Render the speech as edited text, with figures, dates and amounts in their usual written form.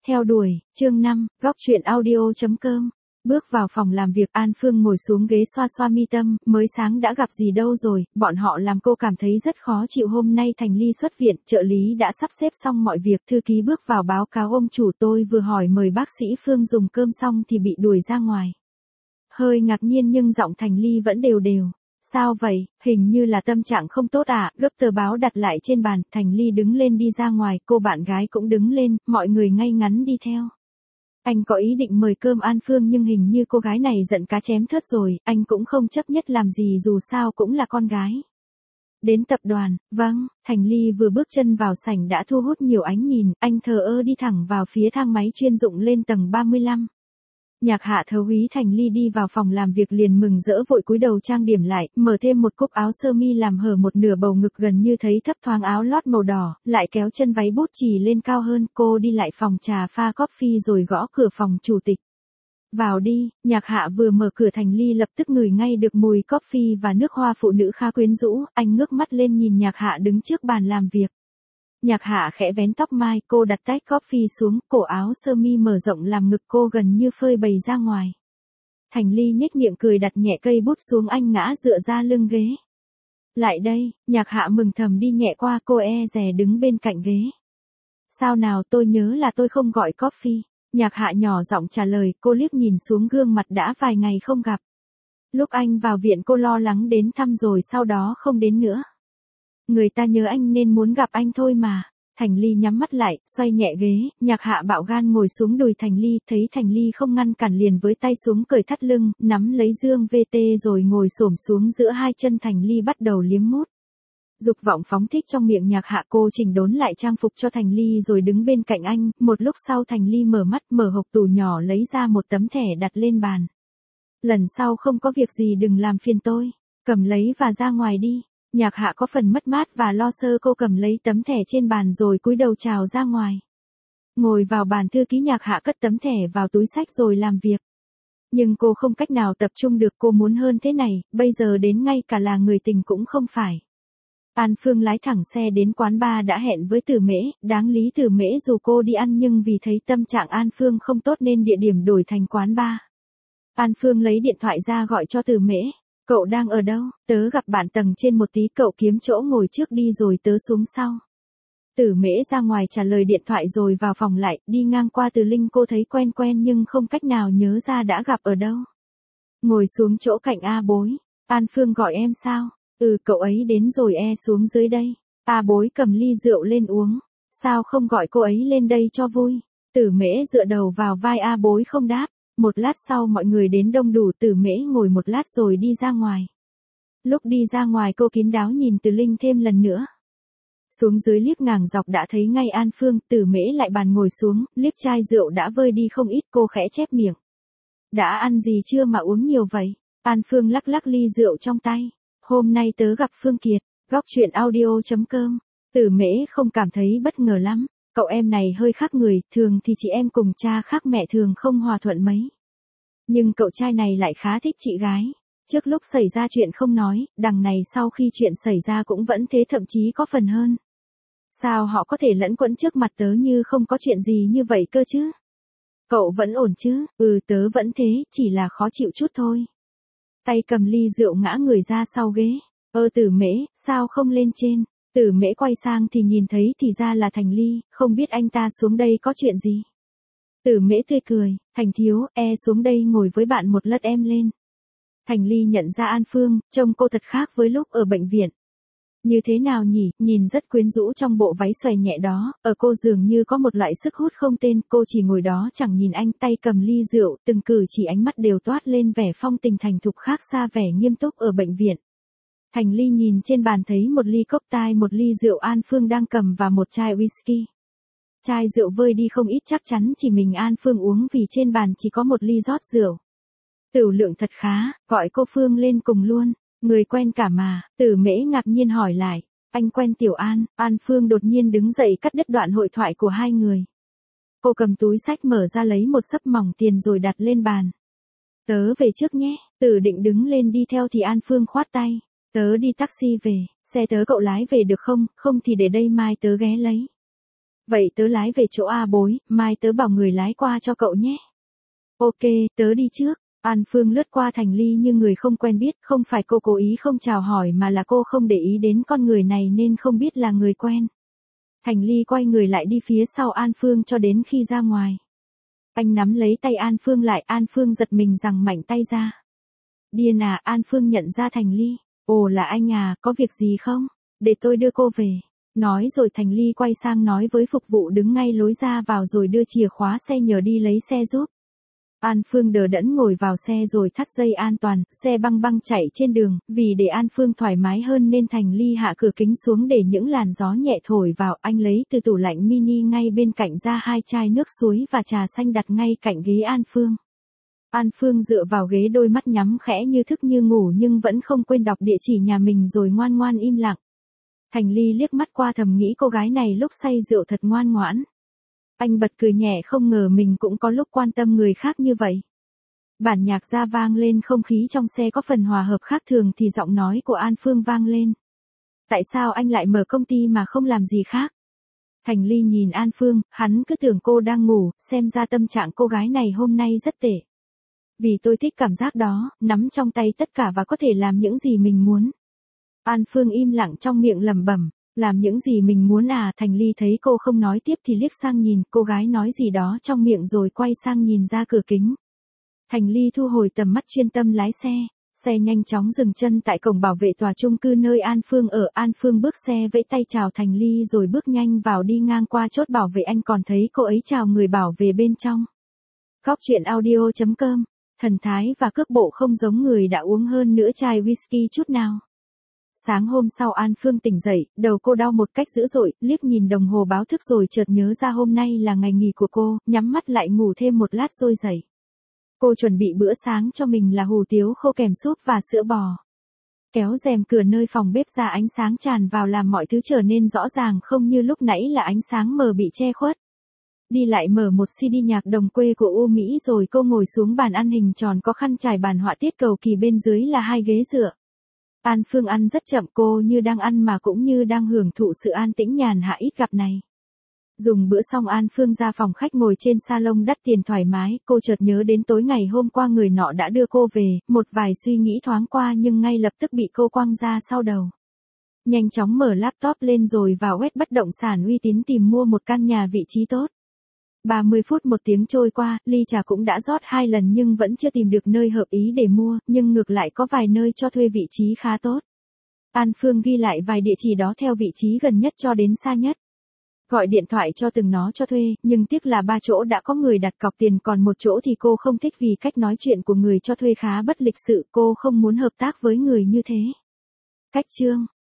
Theo đuổi, chương 5, góc truyện audio.com. Bước vào phòng làm việc, An Phương ngồi xuống ghế xoa xoa mi tâm, mới sáng đã gặp gì đâu rồi, bọn họ làm cô cảm thấy rất khó chịu. Hôm nay Thành Ly xuất viện, trợ lý đã sắp xếp xong mọi việc, thư ký bước vào báo cáo ông chủ. Tôi vừa hỏi mời bác sĩ Phương dùng cơm xong thì bị đuổi ra ngoài. Hơi ngạc nhiên nhưng giọng Thành Ly vẫn đều đều. Sao vậy, hình như là tâm trạng không tốt à? Gấp tờ báo đặt lại trên bàn, Thành Ly đứng lên đi ra ngoài, cô bạn gái cũng đứng lên, mọi người ngay ngắn đi theo. Anh có ý định mời cơm An Phương nhưng hình như cô gái này giận cá chém thớt rồi, anh cũng không chấp nhất làm gì dù sao cũng là con gái. Đến tập đoàn, vâng, Thành Ly vừa bước chân vào sảnh đã thu hút nhiều ánh nhìn, anh thờ ơ đi thẳng vào phía thang máy chuyên dụng lên tầng 35. Nhạc Hạ Thấu Úy Thành Ly đi vào phòng làm việc liền mừng rỡ vội cúi đầu trang điểm lại, mở thêm một cúc áo sơ mi làm hở một nửa bầu ngực gần như thấy thấp thoáng áo lót màu đỏ, lại kéo chân váy bút chì lên cao hơn. Cô đi lại phòng trà pha coffee rồi gõ cửa phòng chủ tịch. Vào đi, Nhạc Hạ vừa mở cửa Thành Ly lập tức ngửi ngay được mùi coffee và nước hoa phụ nữ khá quyến rũ, anh ngước mắt lên nhìn Nhạc Hạ đứng trước bàn làm việc. Nhạc Hạ khẽ vén tóc mai, cô đặt tách coffee xuống, cổ áo sơ mi mở rộng làm ngực cô gần như phơi bày ra ngoài. Thành Ly nhếch miệng cười đặt nhẹ cây bút xuống, anh ngã dựa ra lưng ghế. Lại đây, Nhạc Hạ mừng thầm đi nhẹ qua, cô dè đứng bên cạnh ghế. Sao nào, tôi nhớ là tôi không gọi coffee. Nhạc Hạ nhỏ giọng trả lời, cô liếc nhìn xuống gương mặt đã vài ngày không gặp. Lúc anh vào viện cô lo lắng đến thăm rồi sau đó không đến nữa. Người ta nhớ anh nên muốn gặp anh thôi mà. Thành Ly nhắm mắt lại, xoay nhẹ ghế, Nhạc Hạ bạo gan ngồi xuống đùi Thành Ly, thấy Thành Ly không ngăn cản liền với tay xuống cởi thắt lưng, nắm lấy dương VT rồi ngồi xổm xuống giữa hai chân Thành Ly bắt đầu liếm mút. Dục vọng phóng thích trong miệng Nhạc Hạ, cô chỉnh đốn lại trang phục cho Thành Ly rồi đứng bên cạnh anh, một lúc sau Thành Ly mở mắt, mở hộc tủ nhỏ lấy ra một tấm thẻ đặt lên bàn. Lần sau không có việc gì đừng làm phiền tôi, cầm lấy và ra ngoài đi. Nhạc Hạ có phần mất mát và lo sơ, cô cầm lấy tấm thẻ trên bàn rồi cúi đầu chào ra ngoài. Ngồi vào bàn thư ký, Nhạc Hạ cất tấm thẻ vào túi xách rồi làm việc. Nhưng cô không cách nào tập trung được, cô muốn hơn thế này, bây giờ đến ngay cả là người tình cũng không phải. An Phương lái thẳng xe đến quán bar đã hẹn với Tử Mễ, đáng lý Tử Mễ dù cô đi ăn nhưng vì thấy tâm trạng An Phương không tốt nên địa điểm đổi thành quán bar. An Phương lấy điện thoại ra gọi cho Tử Mễ. Cậu đang ở đâu? Tớ gặp bạn tầng trên một tí, cậu kiếm chỗ ngồi trước đi rồi tớ xuống sau. Tử Mễ ra ngoài trả lời điện thoại rồi vào phòng lại, đi ngang qua Từ Linh cô thấy quen quen nhưng không cách nào nhớ ra đã gặp ở đâu. Ngồi xuống chỗ cạnh A Bối. An Phương gọi em sao? Ừ, cậu ấy đến rồi, xuống dưới đây. A Bối cầm ly rượu lên uống. Sao không gọi cô ấy lên đây cho vui? Tử Mễ dựa đầu vào vai A Bối không đáp. Một lát sau mọi người đến đông đủ, Tử Mễ ngồi một lát rồi đi ra ngoài. Lúc đi ra ngoài cô kín đáo nhìn Từ Linh thêm lần nữa. Xuống dưới liếc ngang dọc đã thấy ngay An Phương, Tử Mễ lại bàn ngồi xuống, liếc chai rượu đã vơi đi không ít, cô khẽ chép miệng. Đã ăn gì chưa mà uống nhiều vậy? An Phương lắc lắc ly rượu trong tay. Hôm nay tớ gặp Phương Kiệt, góc truyện audio.com. Tử Mễ không cảm thấy bất ngờ lắm. Cậu em này hơi khác người, thường thì chị em cùng cha khác mẹ thường không hòa thuận mấy. Nhưng cậu trai này lại khá thích chị gái. Trước lúc xảy ra chuyện không nói, đằng này sau khi chuyện xảy ra cũng vẫn thế, thậm chí có phần hơn. Sao họ có thể lẫn quẫn trước mặt tớ như không có chuyện gì như vậy cơ chứ? Cậu vẫn ổn chứ? Ừ, tớ vẫn thế, chỉ là khó chịu chút thôi. Tay cầm ly rượu ngã người ra sau ghế. Tử Mễ, sao không lên trên? Tử Mễ quay sang thì nhìn thấy thì ra là Thành Ly, không biết anh ta xuống đây có chuyện gì. Tử Mễ tươi cười, Thành thiếu, xuống đây ngồi với bạn một lát em lên. Thành Ly nhận ra An Phương, trông cô thật khác với lúc ở bệnh viện. Như thế nào nhỉ, nhìn rất quyến rũ trong bộ váy xòe nhẹ đó, ở cô dường như có một loại sức hút không tên, cô chỉ ngồi đó chẳng nhìn anh, tay cầm ly rượu, từng cử chỉ ánh mắt đều toát lên vẻ phong tình thành thục khác xa vẻ nghiêm túc ở bệnh viện. Thành Ly nhìn trên bàn thấy một ly cocktail, một ly rượu An Phương đang cầm và một chai whisky. Chai rượu vơi đi không ít, chắc chắn chỉ mình An Phương uống vì trên bàn chỉ có một ly rót rượu. Tửu lượng thật khá, gọi cô Phương lên cùng luôn. Người quen cả mà, Tử Mễ ngạc nhiên hỏi lại. Anh quen Tiểu An? An Phương đột nhiên đứng dậy cắt đứt đoạn hội thoại của hai người. Cô cầm túi xách mở ra lấy một xấp mỏng tiền rồi đặt lên bàn. Tớ về trước nhé. Tử định đứng lên đi theo thì An Phương khoát tay. Tớ đi taxi về, xe tớ cậu lái về được không, không thì để đây mai tớ ghé lấy. Vậy tớ lái về chỗ A Bối, mai tớ bảo người lái qua cho cậu nhé. Ok, tớ đi trước. An Phương lướt qua Thành Ly như người không quen biết, không phải cô cố ý không chào hỏi mà là cô không để ý đến con người này nên không biết là người quen. Thành Ly quay người lại đi phía sau An Phương cho đến khi ra ngoài. Anh nắm lấy tay An Phương lại, An Phương giật mình giằng mạnh tay ra. Điên à, An Phương nhận ra Thành Ly. Ồ là anh à, có việc gì không? Để tôi đưa cô về. Nói rồi Thành Ly quay sang nói với phục vụ đứng ngay lối ra vào rồi đưa chìa khóa xe nhờ đi lấy xe giúp. An Phương đờ đẫn ngồi vào xe rồi thắt dây an toàn, xe băng băng chạy trên đường, vì để An Phương thoải mái hơn nên Thành Ly hạ cửa kính xuống để những làn gió nhẹ thổi vào, anh lấy từ tủ lạnh mini ngay bên cạnh ra 2 chai nước suối và trà xanh đặt ngay cạnh ghế An Phương. An Phương dựa vào ghế đôi mắt nhắm khẽ như thức như ngủ nhưng vẫn không quên đọc địa chỉ nhà mình rồi ngoan ngoan im lặng. Thành Ly liếc mắt qua thầm nghĩ cô gái này lúc say rượu thật ngoan ngoãn. Anh bật cười nhẹ không ngờ mình cũng có lúc quan tâm người khác như vậy. Bản nhạc ra vang lên không khí trong xe có phần hòa hợp khác thường thì giọng nói của An Phương vang lên. Tại sao anh lại mở công ty mà không làm gì khác? Thành Ly nhìn An Phương, hắn cứ tưởng cô đang ngủ, xem ra tâm trạng cô gái này hôm nay rất tệ. Vì tôi thích cảm giác đó, nắm trong tay tất cả và có thể làm những gì mình muốn. An Phương im lặng trong miệng lẩm bẩm. Làm những gì mình muốn à? Thành Ly thấy cô không nói tiếp thì liếc sang nhìn, cô gái nói gì đó trong miệng rồi quay sang nhìn ra cửa kính. Thành Ly thu hồi tầm mắt chuyên tâm lái xe. Xe nhanh chóng dừng chân tại cổng bảo vệ tòa chung cư nơi An Phương ở. An Phương bước xe vẫy tay chào Thành Ly rồi bước nhanh vào đi ngang qua chốt bảo vệ, anh còn thấy cô ấy chào người bảo vệ bên trong. Góc truyện audio.com. Thần thái và cước bộ không giống người đã uống hơn nửa chai whisky chút nào. Sáng hôm sau An Phương tỉnh dậy, đầu cô đau một cách dữ dội, liếc nhìn đồng hồ báo thức rồi chợt nhớ ra hôm nay là ngày nghỉ của cô, nhắm mắt lại ngủ thêm một lát rồi dậy. Cô chuẩn bị bữa sáng cho mình là hủ tiếu khô kèm súp và sữa bò. Kéo rèm cửa nơi phòng bếp ra, ánh sáng tràn vào làm mọi thứ trở nên rõ ràng, không như lúc nãy là ánh sáng mờ bị che khuất. Đi lại mở một CD nhạc đồng quê của U Mỹ rồi cô ngồi xuống bàn ăn hình tròn có khăn trải bàn họa tiết cầu kỳ, bên dưới là 2 ghế dựa. An Phương ăn rất chậm, cô như đang ăn mà cũng như đang hưởng thụ sự an tĩnh nhàn hạ ít gặp này. Dùng bữa xong An Phương ra phòng khách ngồi trên salon đắt tiền thoải mái, cô chợt nhớ đến tối ngày hôm qua người nọ đã đưa cô về, một vài suy nghĩ thoáng qua nhưng ngay lập tức bị cô quăng ra sau đầu. Nhanh chóng mở laptop lên rồi vào web bất động sản uy tín tìm mua một căn nhà vị trí tốt. 30 phút một tiếng trôi qua, ly trà cũng đã rót 2 lần nhưng vẫn chưa tìm được nơi hợp ý để mua, nhưng ngược lại có vài nơi cho thuê vị trí khá tốt. An Phương ghi lại vài địa chỉ đó theo vị trí gần nhất cho đến xa nhất. Gọi điện thoại cho từng nó cho thuê, nhưng tiếc là 3 chỗ đã có người đặt cọc tiền, còn một chỗ thì cô không thích vì cách nói chuyện của người cho thuê khá bất lịch sự, cô không muốn hợp tác với người như thế. Cách chương